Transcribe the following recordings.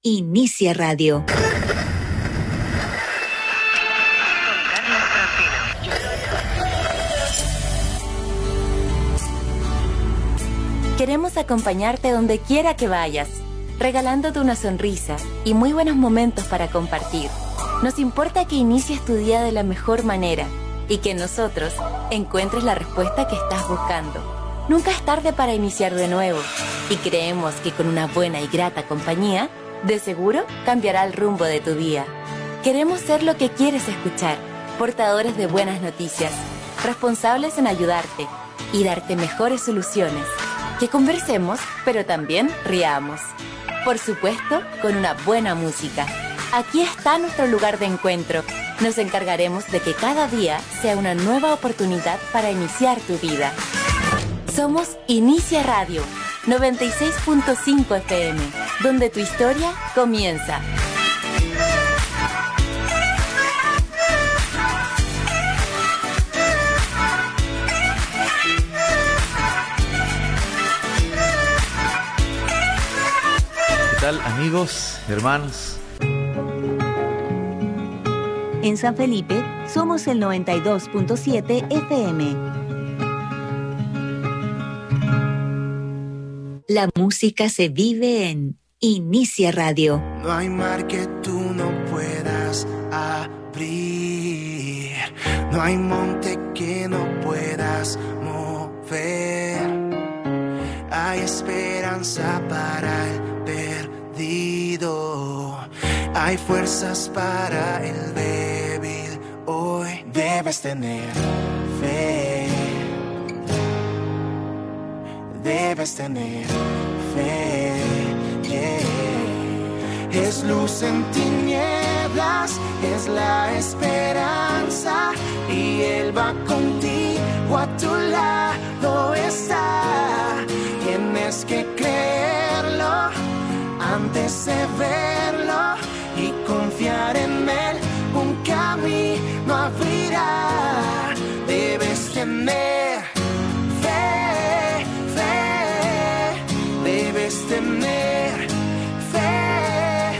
Inicia Radio. Queremos acompañarte donde quiera que vayas, regalándote una sonrisa y muy buenos momentos para compartir. Nos importa que inicies tu día de la mejor manera y que en nosotros encuentres la respuesta que estás buscando. Nunca es tarde para iniciar de nuevo y creemos que con una buena y grata compañía, de seguro cambiará el rumbo de tu día. Queremos ser lo que quieres escuchar, portadores de buenas noticias, responsables en ayudarte y darte mejores soluciones. Que conversemos, pero también riamos. Por supuesto, con una buena música. Aquí está nuestro lugar de encuentro. Nos encargaremos de que cada día sea una nueva oportunidad para iniciar tu vida. Somos Inicia Radio, 96.5 FM, donde tu historia comienza. ¿Qué tal, amigos, hermanos? En San Felipe somos el 92.7 FM. La música se vive en Inicia Radio. No hay mar que tú no puedas abrir. No hay monte que no puedas mover. Hay esperanza para el perdido. Hay fuerzas para el débil. Hoy debes tener fe. Debes tener fe, yeah. Es luz en tinieblas, es la esperanza, y Él va contigo, a tu lado está. Tienes que creerlo antes de verlo y confiar en Él, un camino abrirá. Debes tener tener fe,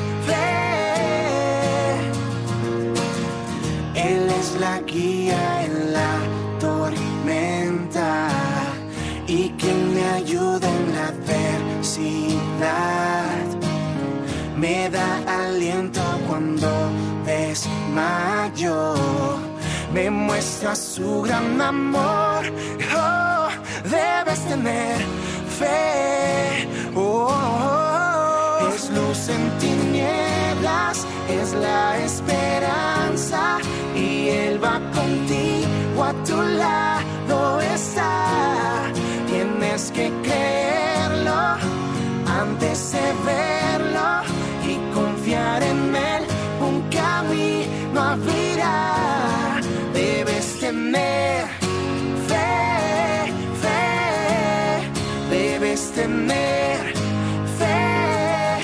Él es la guía en la tormenta y quien me ayuda en la adversidad. Me da aliento cuando desmayo, me muestra su gran amor. Oh, debes tener fe. Es luz en tinieblas, es la esperanza, y Él va contigo, a tu lado está. Tienes que creerlo antes de verlo y confiar en Él, un camino abrirá. Debes tener fe, debes tener fe,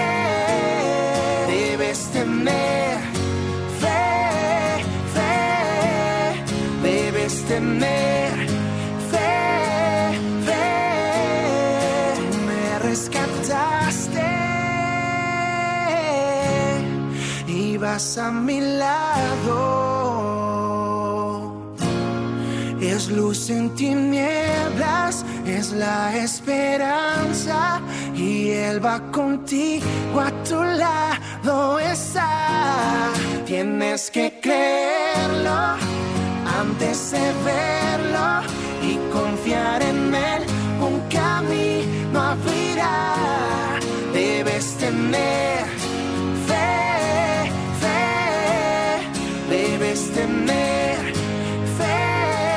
debes tener fe, debes tener fe. Tú me rescataste y vas a mi lado. Es luz en tinieblas, es la esperanza, y Él va contigo, a tu lado está. Tienes que creerlo antes de verlo y confiar en Él, un camino abrirá. Debes tener fe, debes tener fe.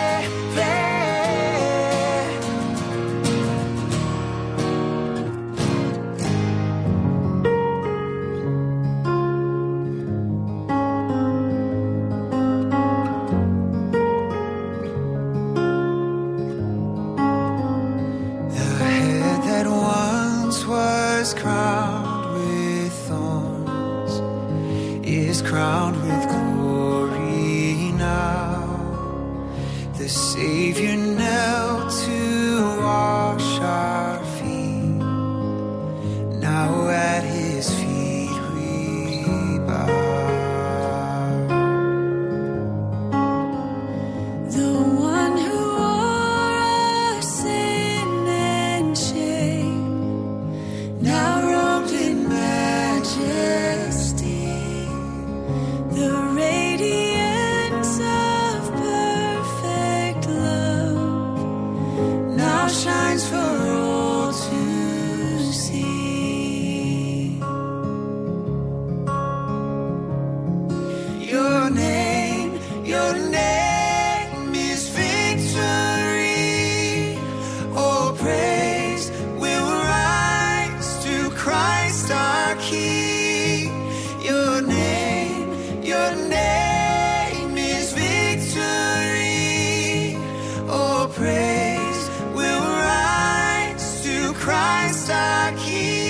Crowned with thorns, is crowned with glory now. The Savior knelt to wash our feet, now at His feet King. Your name is victory. Oh, praise will rise to Christ our King.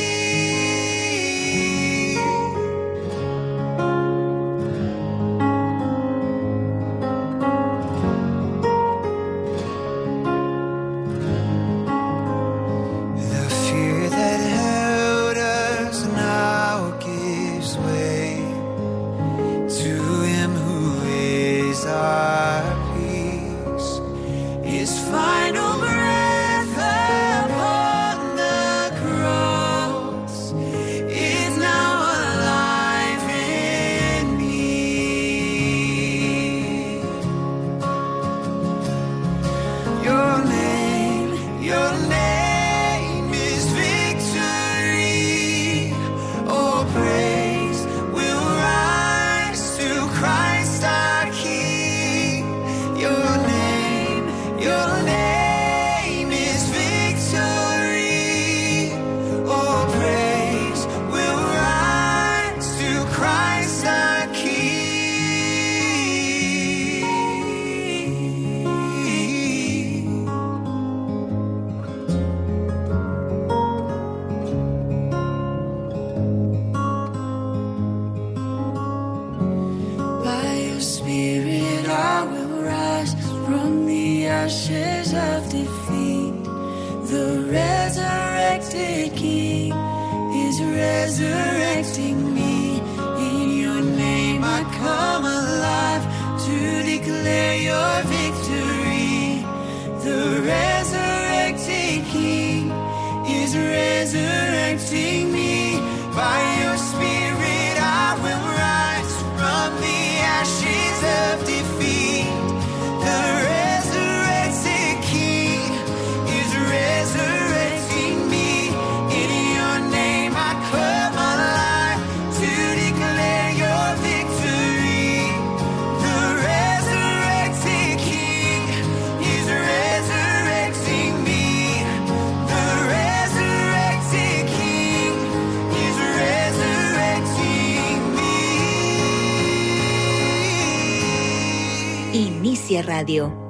Resurrecting me. In your name I come alive to declare your victory. The resurrected King is resurrecting me. By your spirit I will rise from the ashes of defeat. The resurrected King is resurrecting me. In your name I come alive to declare your victory. The resurrected King is resurrecting me. The resurrected King is resurrecting me. Inicia Radio.